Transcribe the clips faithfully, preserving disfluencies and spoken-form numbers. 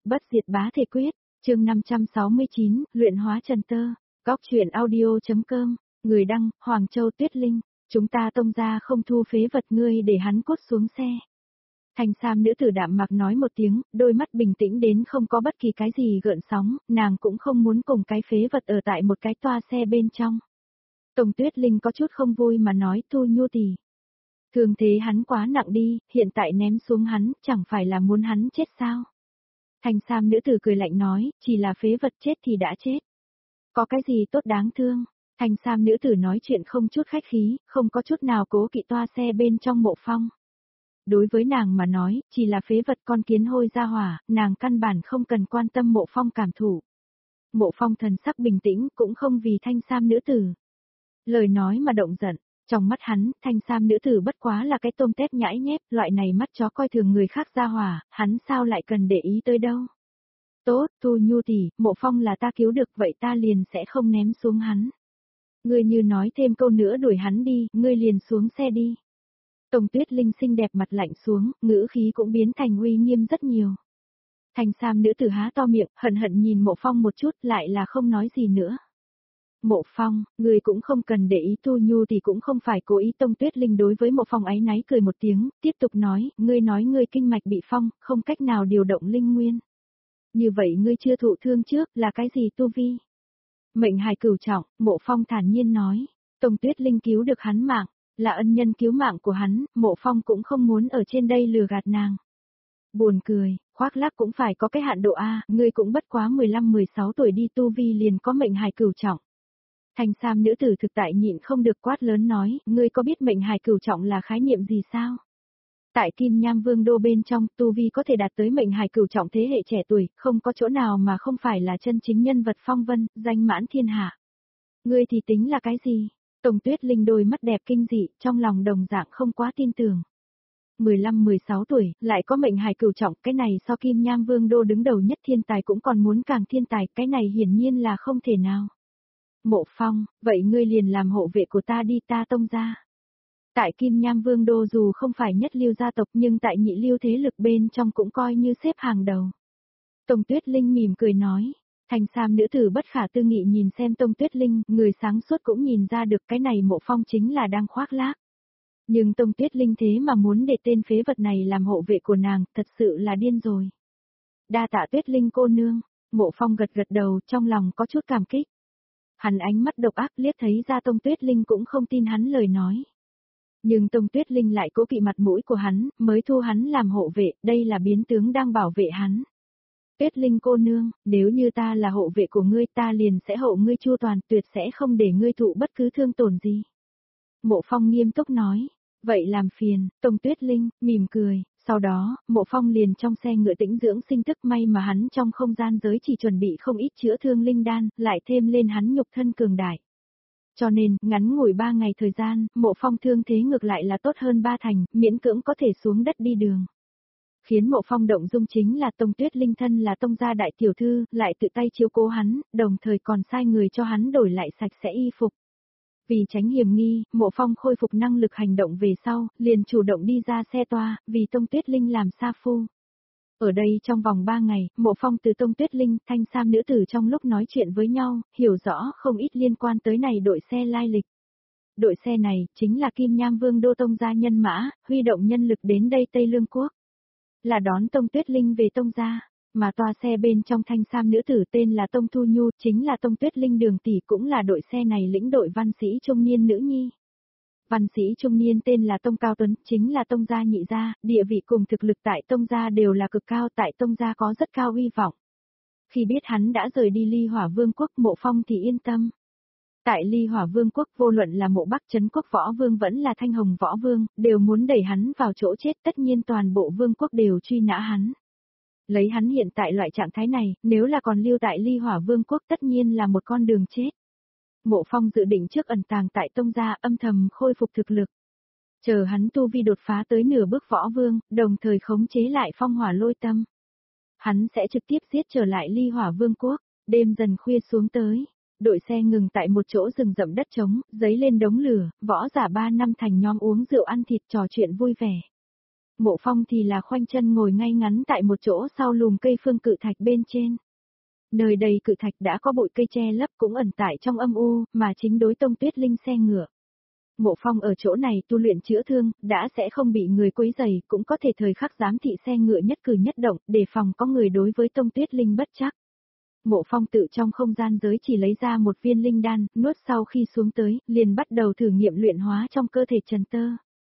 Bất diệt bá thể quyết, chương năm trăm sáu mươi chín, luyện hóa trần tơ, góc truyện audio.com, người đăng, Hoàng Châu Tuyết Linh, chúng ta tông ra không thu phế vật ngươi để hắn cốt xuống xe. Thanh sam nữ tử đạm mạc nói một tiếng, đôi mắt bình tĩnh đến không có bất kỳ cái gì gợn sóng, nàng cũng không muốn cùng cái phế vật ở tại một cái toa xe bên trong. Tông Tuyết Linh có chút không vui mà nói Thu Nhu tỷ. Thường thế hắn quá nặng đi, hiện tại ném xuống hắn, chẳng phải là muốn hắn chết sao? Thanh sam nữ tử cười lạnh nói, chỉ là phế vật chết thì đã chết. Có cái gì tốt đáng thương? Thanh sam nữ tử nói chuyện không chút khách khí, không có chút nào cố kỵ toa xe bên trong Mộ Phong. Đối với nàng mà nói, chỉ là phế vật con kiến hôi ra hỏa, nàng căn bản không cần quan tâm Mộ Phong cảm thụ. Mộ Phong thần sắc bình tĩnh cũng không vì thanh sam nữ tử. Lời nói mà động giận. Trong mắt hắn, thanh sam nữ tử bất quá là cái tôm tép nhãi nhép, loại này mắt chó coi thường người khác ra hỏa, hắn sao lại cần để ý tới đâu. Tốt, Thu Nhu tỷ, Mộ Phong là ta cứu được vậy ta liền sẽ không ném xuống hắn. Ngươi như nói thêm câu nữa đuổi hắn đi, ngươi liền xuống xe đi. Tông Tuyết Linh xinh đẹp mặt lạnh xuống, ngữ khí cũng biến thành uy nghiêm rất nhiều. Thanh sam nữ tử há to miệng, hận hận nhìn Mộ Phong một chút lại là không nói gì nữa. Mộ Phong, người cũng không cần để ý Thu Nhu thì cũng không phải cố ý. Tông Tuyết Linh đối với Mộ Phong áy náy cười một tiếng, tiếp tục nói, ngươi nói ngươi kinh mạch bị phong, không cách nào điều động linh nguyên. Như vậy ngươi chưa thụ thương trước, là cái gì tu vi? Mệnh hài cửu trọng, Mộ Phong thản nhiên nói, Tông Tuyết Linh cứu được hắn mạng, là ân nhân cứu mạng của hắn, Mộ Phong cũng không muốn ở trên đây lừa gạt nàng. Buồn cười, khoác lác cũng phải có cái hạn độ A, ngươi cũng bất quá mười lăm mười sáu tuổi đi tu vi liền có mệnh hài cửu trọng. Thanh sam nữ tử thực tại nhịn không được quát lớn nói, ngươi có biết mệnh hài cửu trọng là khái niệm gì sao? Tại Kim Nham Vương đô bên trong, tu vi có thể đạt tới mệnh hài cửu trọng thế hệ trẻ tuổi, không có chỗ nào mà không phải là chân chính nhân vật phong vân, danh mãn thiên hạ. Ngươi thì tính là cái gì? Tông Tuyết Linh đôi mắt đẹp kinh dị, trong lòng đồng dạng không quá tin tưởng. mười lăm mười sáu tuổi, lại có mệnh hài cửu trọng, cái này so Kim Nham Vương đô đứng đầu nhất thiên tài cũng còn muốn càng thiên tài, cái này hiển nhiên là không thể nào. Mộ Phong, vậy ngươi liền làm hộ vệ của ta đi, ta tông ra. Tại Kim Nham Vương đô dù không phải nhất lưu gia tộc nhưng tại nhị lưu thế lực bên trong cũng coi như xếp hàng đầu. Tông Tuyết Linh mỉm cười nói, thanh sam nữ tử bất khả tư nghị nhìn xem Tông Tuyết Linh, người sáng suốt cũng nhìn ra được cái này Mộ Phong chính là đang khoác lác. Nhưng Tông Tuyết Linh thế mà muốn để tên phế vật này làm hộ vệ của nàng, thật sự là điên rồi. Đa tạ Tuyết Linh cô nương, Mộ Phong gật gật đầu, trong lòng có chút cảm kích. Hắn ánh mắt độc ác liếc thấy ra Tông Tuyết Linh cũng không tin hắn lời nói. Nhưng Tông Tuyết Linh lại cố kỵ mặt mũi của hắn, mới thu hắn làm hộ vệ, đây là biến tướng đang bảo vệ hắn. Tuyết Linh cô nương, nếu như ta là hộ vệ của ngươi ta liền sẽ hộ ngươi chu toàn, tuyệt sẽ không để ngươi thụ bất cứ thương tổn gì. Mộ Phong nghiêm túc nói, vậy làm phiền. Tông Tuyết Linh, mỉm cười. Sau đó, Mộ Phong liền trong xe ngựa tĩnh dưỡng sinh tức, may mà hắn trong không gian giới chỉ chuẩn bị không ít chữa thương linh đan, lại thêm lên hắn nhục thân cường đại. Cho nên, ngắn ngủi ba ngày thời gian, Mộ Phong thương thế ngược lại là tốt hơn ba thành, miễn cưỡng có thể xuống đất đi đường. Khiến Mộ Phong động dung chính là Tông Tuyết Linh thân là tông gia đại tiểu thư, lại tự tay chiếu cố hắn, đồng thời còn sai người cho hắn đổi lại sạch sẽ y phục. Vì tránh hiểm nghi, Mộ Phong khôi phục năng lực hành động về sau, liền chủ động đi ra xe toa, vì Tông Tuyết Linh làm sa phu. Ở đây trong vòng ba ngày, Mộ Phong từ Tông Tuyết Linh, thanh sam nữ tử trong lúc nói chuyện với nhau, hiểu rõ không ít liên quan tới này đội xe lai lịch. Đội xe này, chính là Kim Nham Vương đô tông gia nhân mã, huy động nhân lực đến đây Tây Lương Quốc. Là đón Tông Tuyết Linh về tông gia. Mà toa xe bên trong thanh sam nữ tử tên là Tông Thu Nhu, chính là Tông Tuyết Linh đường tỷ, cũng là đội xe này lĩnh đội văn sĩ trung niên nữ nhi. Văn sĩ trung niên tên là Tông Cao Tuấn, chính là Tông gia nhị gia, địa vị cùng thực lực tại Tông gia đều là cực cao, tại Tông gia có rất cao uy vọng. Khi biết hắn đã rời đi Ly Hỏa Vương quốc, Mộ Phong thì yên tâm. Tại Ly Hỏa Vương quốc, vô luận là Mộ Bắc Trấn quốc võ vương vẫn là Thanh Hồng võ vương, đều muốn đẩy hắn vào chỗ chết, tất nhiên toàn bộ vương quốc đều truy nã hắn. Lấy hắn hiện tại loại trạng thái này, nếu là còn lưu tại Ly Hỏa Vương quốc tất nhiên là một con đường chết. Mộ Phong dự định trước ẩn tàng tại tông gia, âm thầm khôi phục thực lực. Chờ hắn tu vi đột phá tới nửa bước võ vương, đồng thời khống chế lại phong hỏa lôi tâm. Hắn sẽ trực tiếp giết trở lại Ly Hỏa Vương quốc. Đêm dần khuya xuống tới, đội xe ngừng tại một chỗ rừng rậm đất trống, giấy lên đống lửa, võ giả ba năm thành nhóm uống rượu ăn thịt trò chuyện vui vẻ. Mộ Phong thì là khoanh chân ngồi ngay ngắn tại một chỗ sau lùm cây phương cự thạch bên trên. Nơi đây cự thạch đã có bụi cây che lấp cũng ẩn tại trong âm u, mà chính đối Tông Tuyết Linh xe ngựa. Mộ Phong ở chỗ này tu luyện chữa thương, đã sẽ không bị người quấy rầy, cũng có thể thời khắc giám thị xe ngựa nhất cử nhất động, đề phòng có người đối với Tông Tuyết Linh bất chắc. Mộ Phong tự trong không gian giới chỉ lấy ra một viên linh đan, nuốt sau khi xuống tới, liền bắt đầu thử nghiệm luyện hóa trong cơ thể Trần Tơ.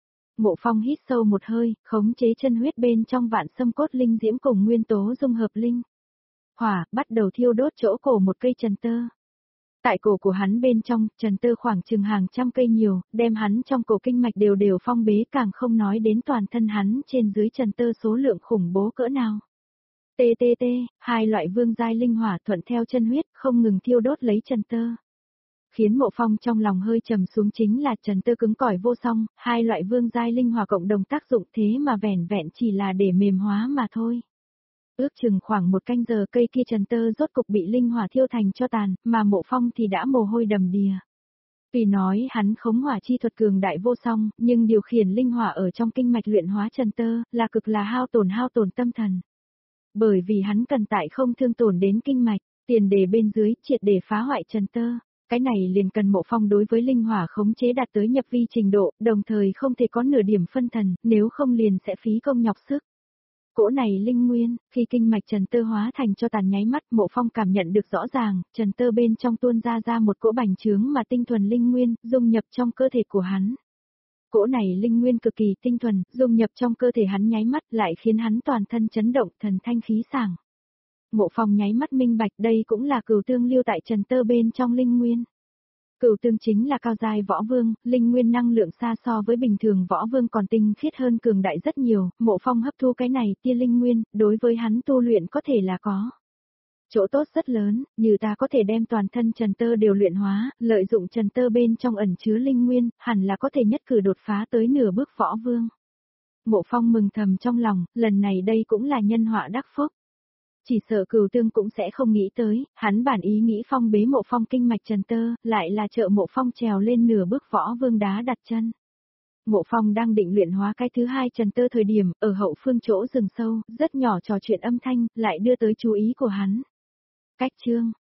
Mộ Phong hít sâu một hơi, khống chế chân huyết bên trong vạn sâm cốt linh diễm cùng nguyên tố dung hợp linh. Hỏa, bắt đầu thiêu đốt chỗ cổ một cây Trần Tơ. Tại cổ của hắn bên trong, Trần Tơ khoảng chừng hàng trăm cây nhiều, đem hắn trong cổ kinh mạch đều đều phong bế, càng không nói đến toàn thân hắn trên dưới Trần Tơ số lượng khủng bố cỡ nào. Tê tê tê, hai loại vương giai linh hỏa thuận theo chân huyết, không ngừng thiêu đốt lấy Trần Tơ. Khiến Mộ Phong trong lòng hơi trầm xuống chính là Trần Tơ cứng cỏi vô song, hai loại vương giai linh hỏa cộng đồng tác dụng thế mà vẻn vẹn chỉ là để mềm hóa mà thôi. Ước chừng khoảng một canh giờ cây kia Trần Tơ rốt cục bị linh hỏa thiêu thành cho tàn, mà Mộ Phong thì đã mồ hôi đầm đìa. Tuy nói hắn khống hỏa chi thuật cường đại vô song, nhưng điều khiển linh hỏa ở trong kinh mạch luyện hóa Trần Tơ, là cực là hao tổn hao tổn tâm thần. Bởi vì hắn cần tại không thương tổn đến kinh mạch, tiền đề bên dưới triệt để phá hoại Trần Tơ. Cái này liền cần Mộ Phong đối với linh hỏa khống chế đạt tới nhập vi trình độ, đồng thời không thể có nửa điểm phân thần, nếu không liền sẽ phí công nhọc sức. Cỗ này linh nguyên, khi kinh mạch Trần Tơ hóa thành cho tàn nháy mắt, Mộ Phong cảm nhận được rõ ràng, Trần Tơ bên trong tuôn ra ra một cỗ bành trướng mà tinh thuần linh nguyên, dung nhập trong cơ thể của hắn. Cỗ này linh nguyên cực kỳ tinh thuần, dung nhập trong cơ thể hắn nháy mắt lại khiến hắn toàn thân chấn động, thần thanh khí sảng. Mộ Phong nháy mắt minh bạch đây cũng là cửu tương lưu tại Trần Tơ bên trong linh nguyên. Cửu tương chính là cao giai võ vương, linh nguyên năng lượng xa so với bình thường võ vương còn tinh khiết hơn cường đại rất nhiều, Mộ Phong hấp thu cái này tia linh nguyên, đối với hắn tu luyện có thể là có chỗ tốt rất lớn, như ta có thể đem toàn thân Trần Tơ đều luyện hóa, lợi dụng Trần Tơ bên trong ẩn chứa linh nguyên, hẳn là có thể nhất cử đột phá tới nửa bước võ vương. Mộ Phong mừng thầm trong lòng, lần này đây cũng là nhân họa đắc phúc. Chỉ sợ Cửu Tương cũng sẽ không nghĩ tới, hắn bản ý nghĩ phong bế Mộ Phong kinh mạch Trần Tơ, lại là trợ Mộ Phong trèo lên nửa bước võ vương đá đặt chân. Mộ Phong đang định luyện hóa cái thứ hai Trần Tơ thời điểm, ở hậu phương chỗ rừng sâu, rất nhỏ trò chuyện âm thanh, lại đưa tới chú ý của hắn. Cách chương